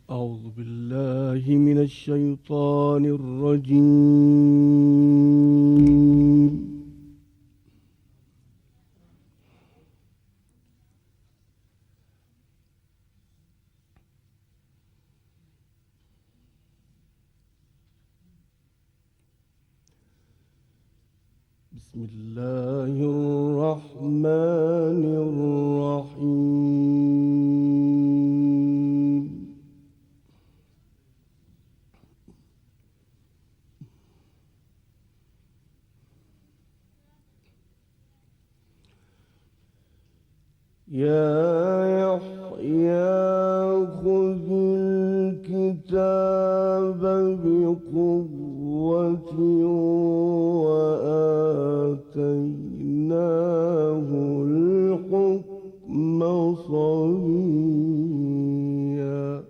أعوذ بالله من الشيطان الرجيم. بسم الله الرحمن الرحيم. يا يحيى خذ الكتاب بقوة وآتيناه الحكم صبيا.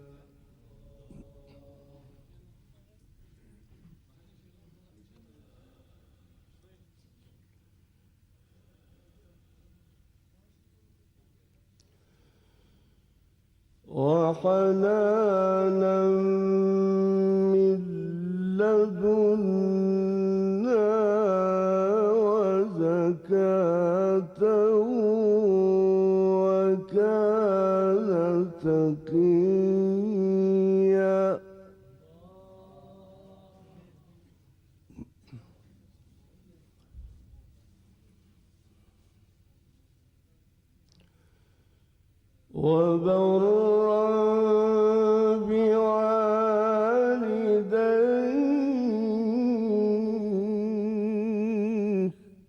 وحنانا من لدنا وزكاة وكان تقيا. وبرا بوالديه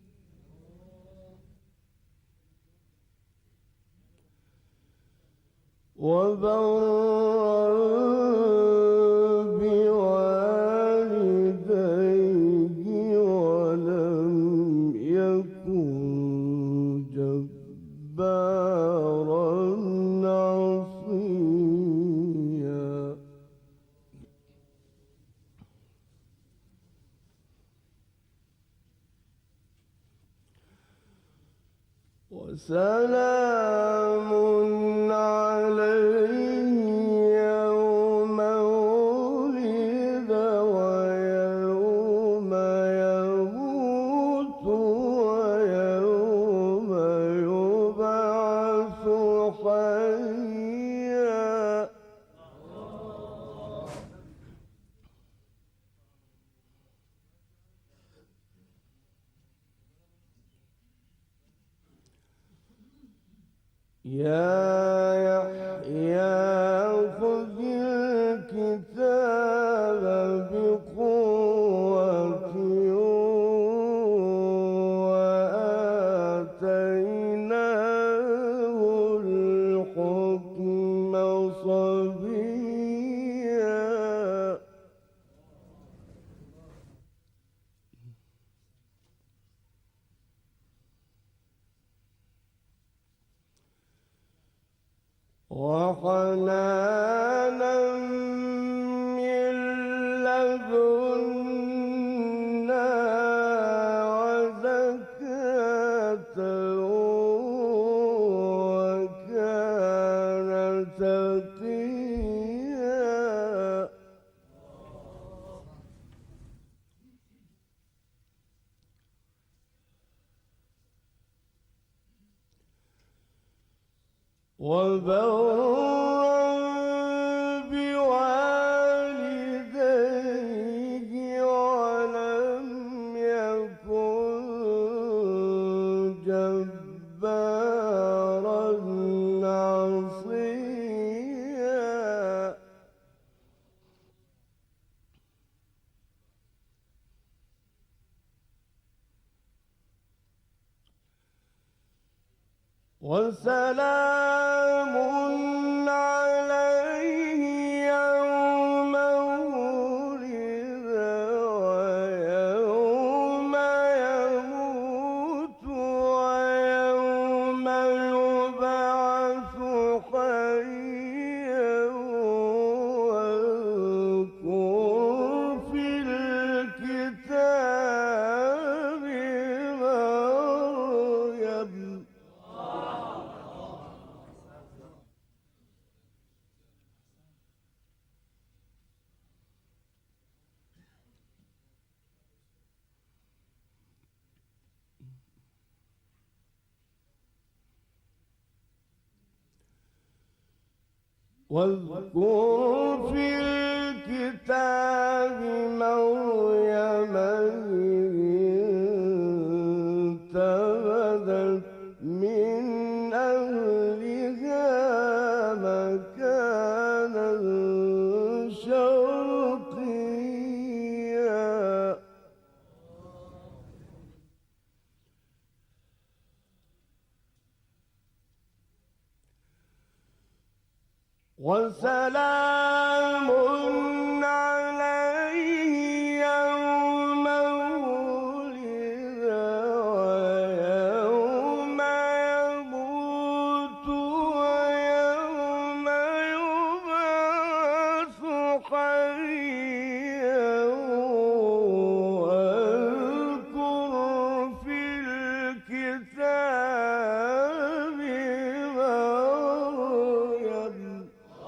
ولم يكن جبارا عصيا. وسلام عليه يوم ولد ويوم يموت ويوم يبعث حيا. يا يحيى خذ الكتاب بقوة وآتيناه الحكم صبيا. وحنانا من لدنا وزكاة وكان تقيا. وبرا بوالديه ولم يكن جبارا عصيا. وسلام عليه يوم ولد ويوم يموت ويوم يبعث حيا. واذكر في الكتاب مريم واذكر في الكتاب مريم انتبذت من أهلها مكانا شرقيا وسلام عليه يوم ولد ويوم يموت ويوم يبعث حيا واذكر في الكتاب مريم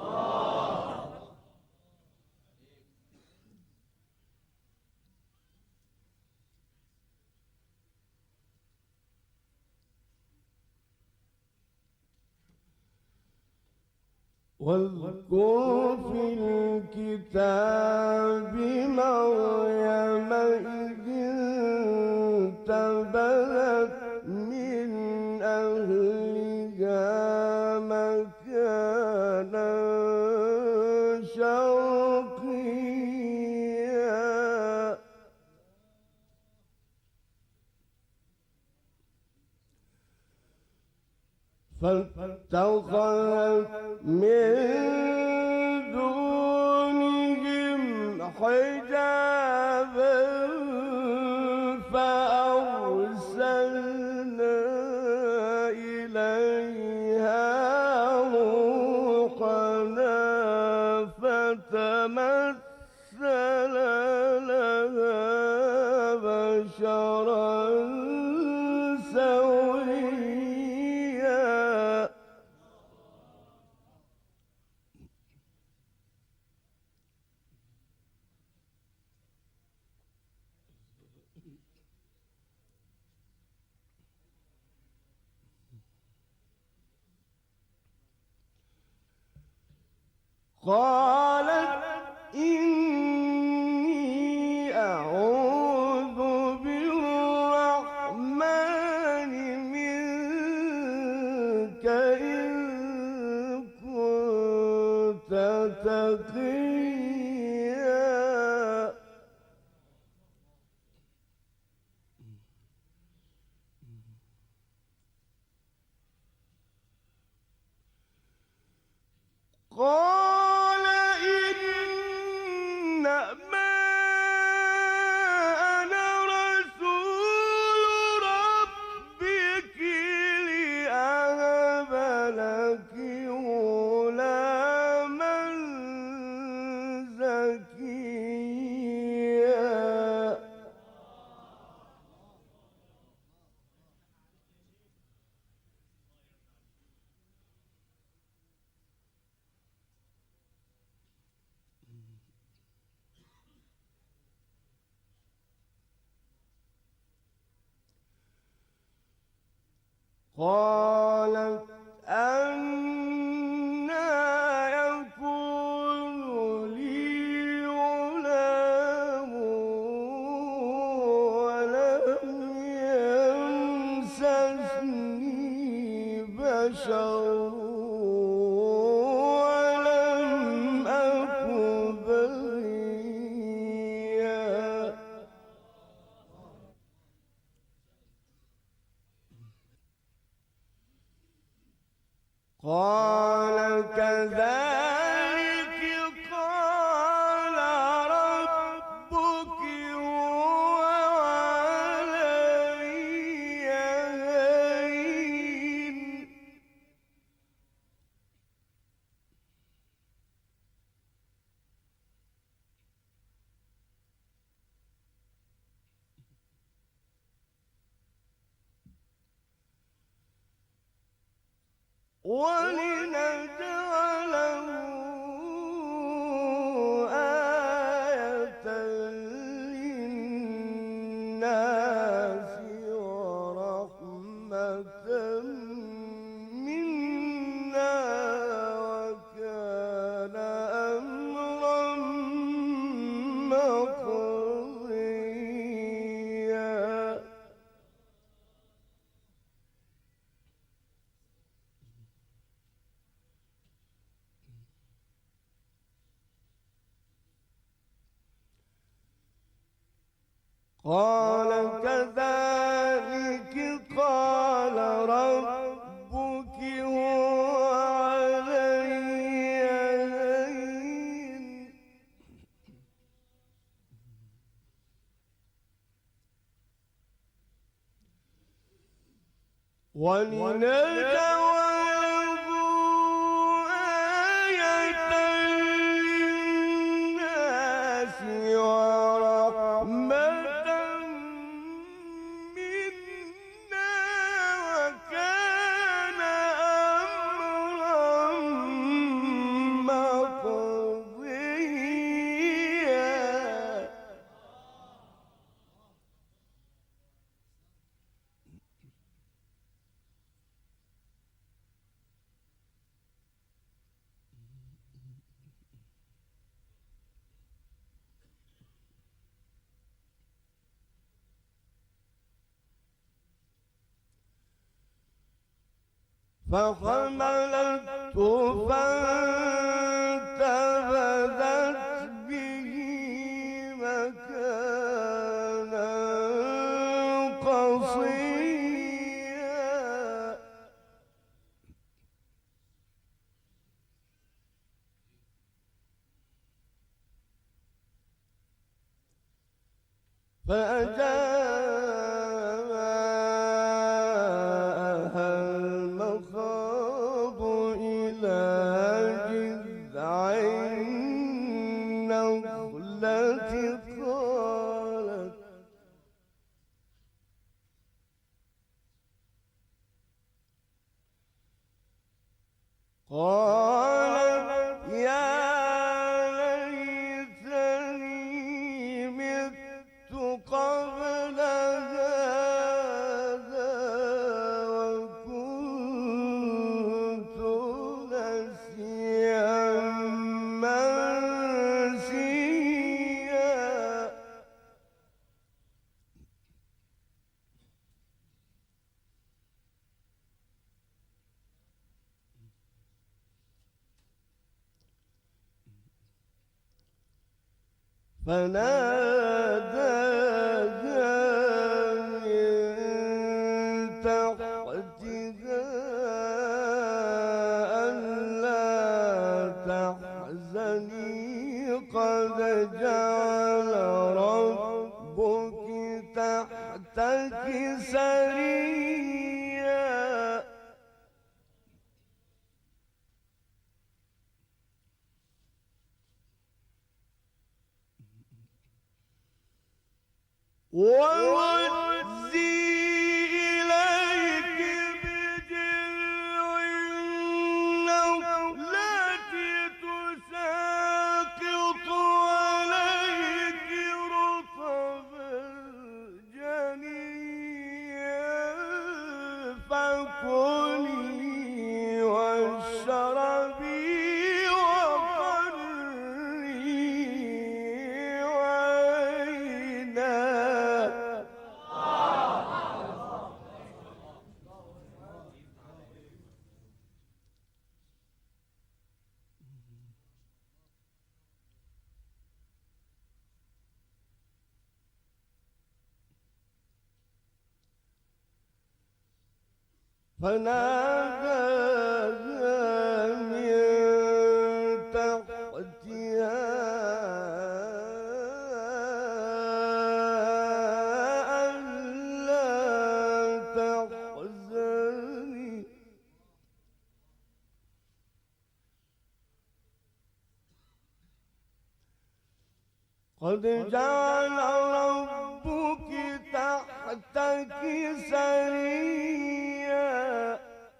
واذكر في الكتاب مريم إذ انتبذت من أهلها مكانا شرقيا فاتخذت من دونهم حجابا فأرسلنا إليها روحنا فتمثل لها بشرا سويا قالت إني أعوذ بالرحمن منك إن كنت تقيا قال إنما أنا رسول ربك لأهب لك غلاما زكيا قالت أنى يكون لي غلام ولم يمسسني بشر ولم أك بغيا قال كذلك قال ربك هو علي هين ولنجعله آية للناس ورحمة منا وكان قال كذلك قال ربك هو علي هين ولنجعله آية للناس ورحمة منا وكان أمرا مقضيا. فحملته فانتبذت به مكانا قصيا. فأجاءها المخاض إلى جذع النخلة قالت يا ليتني مت قبل هذا وكنت نسيا منسيا. فناداها من تحتها ألا تحزني قد جعل ربك تحتك سريا. وهزي إليك بجذع النخلة تساقط عليك رطبا جنيا فكلي واشربي وقري عينا. فناداها من تحتها ألا تحزني قد جعل ربك تحتك سريا.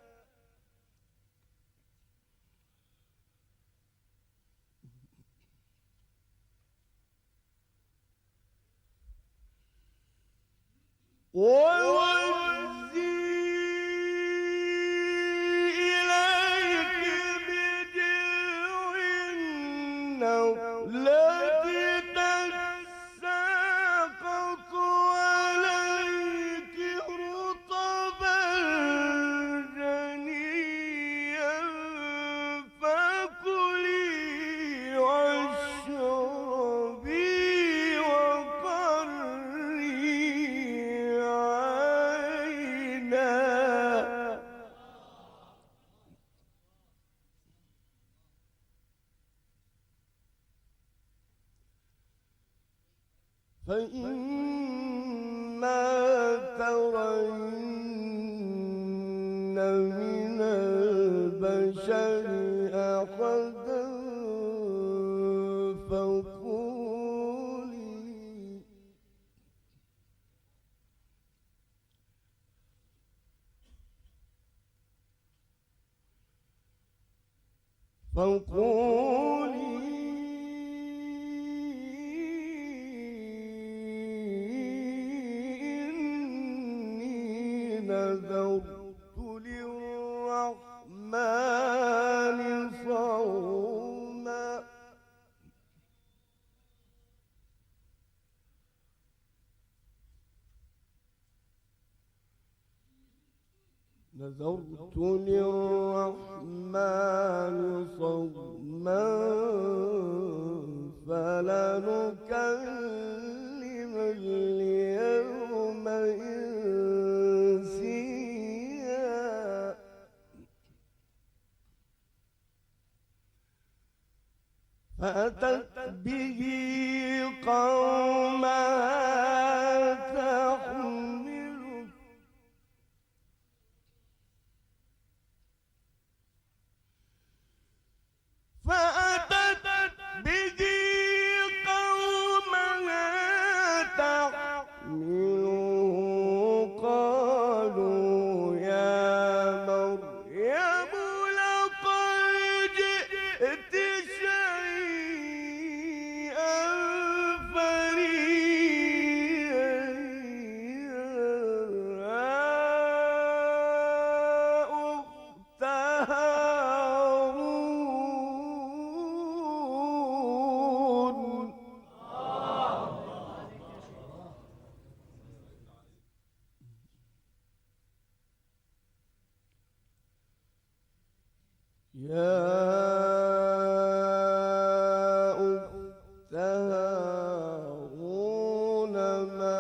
وهزي إليك بجذع النخلة تساقط عليك رطبا جنيا فكلي واشربي وقري فإما ترين من البشر أحدا فقولي إني نذرت للرحمن صوما نذرت للرحمن صوما فلنكلم اليوم إنسيا فأتت به قومها تحمله قالوا يا مريم لقد جئت شيئا فريا يا أخت هارون يا أخت هارون ما